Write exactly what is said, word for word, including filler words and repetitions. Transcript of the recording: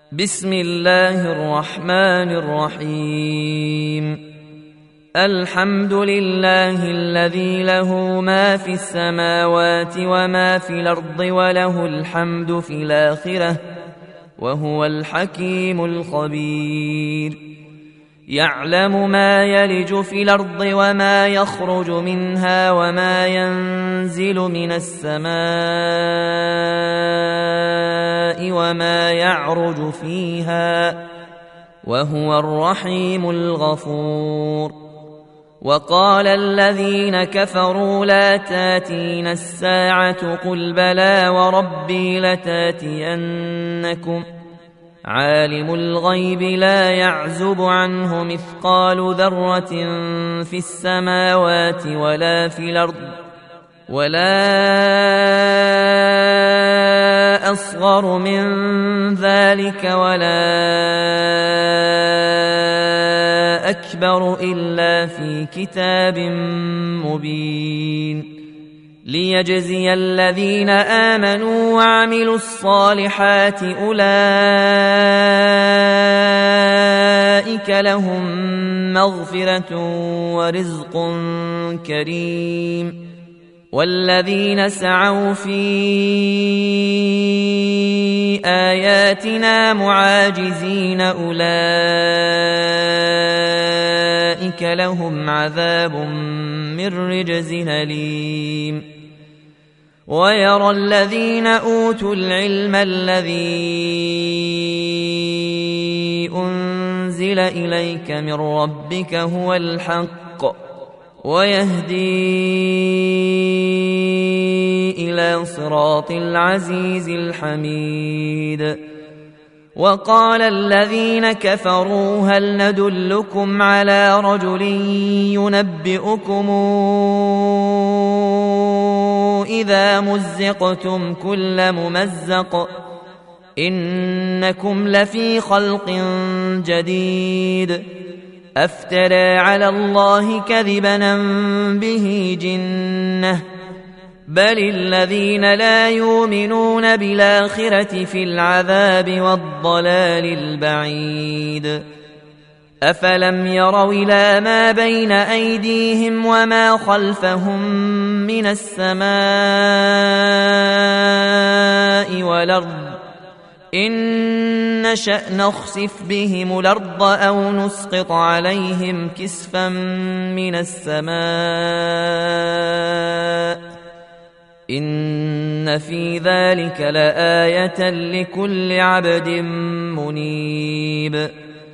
بسم الله الرحمن الرحيم. الحمد لله الذي له ما في السماوات وما في الأرض وله الحمد في الآخرة وهو الحكيم الخبير. يعلم ما يلج في الأرض وما يخرج منها وما ينزل من السماء وما يعرج فيها وهو الرحيم الغفور. وقال الذين كفروا لا تاتين الساعة قل بلى وربي لتاتينكم عالم الغيب لا يعزب عنه مثقال ذرة في السماوات ولا في الأرض ولا أصغر من ذلك ولا أكبر إلا في كتاب مبين ليجزي الذين آمنوا وعملوا الصالحات أولئك لهم مغفرة ورزق كريم. والذين سعوا في آياتنا معاجزين أولئك لهم عذاب من رجز أليم. ويرى الذين أوتوا العلم الذي أنزل إليك من ربك هو الحق ويهدي إلى صراط العزيز الحميد. وقال الذين كفروا هل ندلكم على رجل ينبئكم إذا مزقتم كل ممزق إنكم لفي خلق جديد أفترى على الله كذبا به جنة بل الذين لا يؤمنون بالآخرة في العذاب والضلال البعيد. أفلم يروا إلى ما بين أيديهم وما خلفهم من السماء والأرض إن نشأ نخسف بهم الأرض أو نسقط عليهم كسفا من السماء إن في ذلك لآية لكل عبد منيب.